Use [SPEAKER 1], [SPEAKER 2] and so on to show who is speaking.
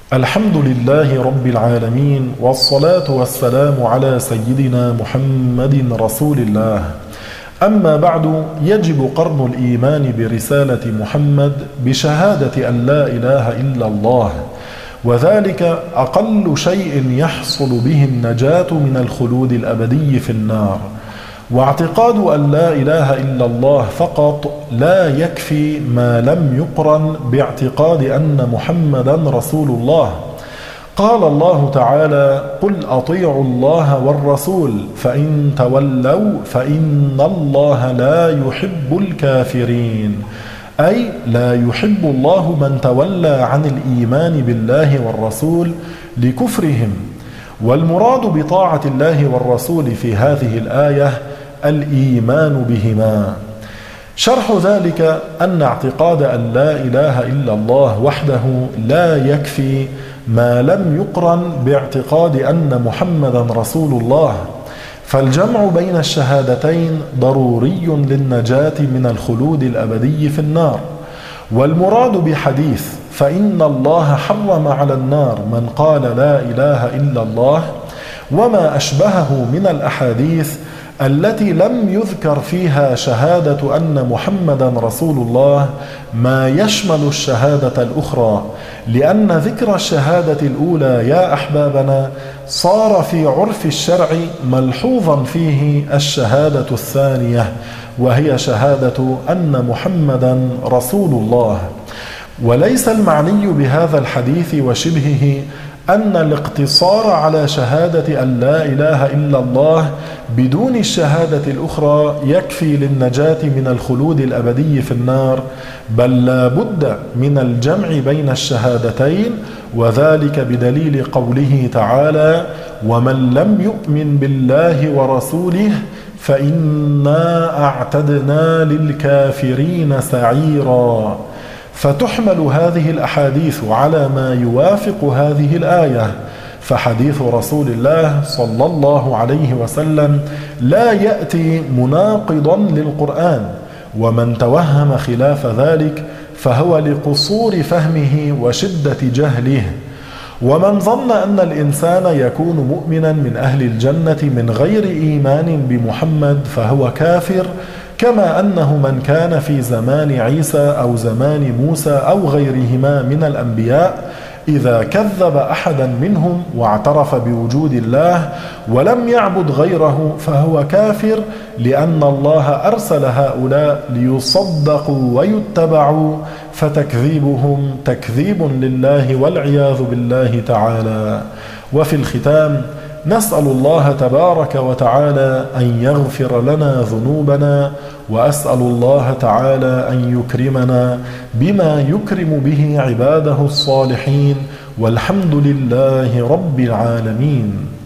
[SPEAKER 1] الحمد لله رب العالمين، والصلاة والسلام على سيدنا محمد رسول الله. أما بعد، يجب قرن الإيمان برسالة محمد بشهادة أن لا إله إلا الله، وذلك أقل شيء يحصل به النجاة من الخلود الأبدي في النار. واعتقاد أن لا إله إلا الله فقط لا يكفي ما لم يقرن باعتقاد أن محمدا رسول الله. قال الله تعالى: قل أطيعوا الله والرسول فإن تولوا فإن الله لا يحب الكافرين، أي لا يحب الله من تولى عن الإيمان بالله والرسول لكفرهم. والمراد بطاعة الله والرسول في هذه الآية الإيمان بهما. شرح ذلك أن اعتقاد أن لا إله إلا الله وحده لا يكفي ما لم يقرن باعتقاد أن محمدا رسول الله، فالجمع بين الشهادتين ضروري للنجاة من الخلود الأبدي في النار. والمراد بحديث فإن الله حرم على النار من قال لا إله إلا الله وما أشبهه من الأحاديث التي لم يذكر فيها شهادة أن محمدا رسول الله ما يشمل الشهادة الأخرى، لأن ذكر الشهادة الأولى يا أحبابنا صار في عرف الشرع ملحوظا فيه الشهادة الثانية، وهي شهادة أن محمدا رسول الله. وليس المعني بهذا الحديث وشبهه أن الاقتصار على شهادة أن لا إله إلا الله بدون الشهادة الأخرى يكفي للنجاة من الخلود الأبدي في النار، بل لا بد من الجمع بين الشهادتين، وذلك بدليل قوله تعالى: ومن لم يؤمن بالله ورسوله فإنا أعتدنا للكافرين سعيرا. فتحمل هذه الأحاديث على ما يوافق هذه الآية، فحديث رسول الله صلى الله عليه وسلم لا يأتي مناقضا للقرآن، ومن توهم خلاف ذلك فهو لقصور فهمه وشدة جهله. ومن ظن أن الإنسان يكون مؤمنا من أهل الجنة من غير إيمان بمحمد فهو كافر، كما أنه من كان في زمان عيسى أو زمان موسى أو غيرهما من الأنبياء إذا كذب أحدا منهم واعترف بوجود الله ولم يعبد غيره فهو كافر، لأن الله أرسل هؤلاء ليصدقوا ويتبعوا، فتكذيبهم تكذيب لله والعياذ بالله تعالى. وفي الختام نسأل الله تبارك وتعالى أن يغفر لنا ذنوبنا، وأسأل الله تعالى أن يكرمنا بما يكرم به عباده الصالحين، والحمد لله رب العالمين.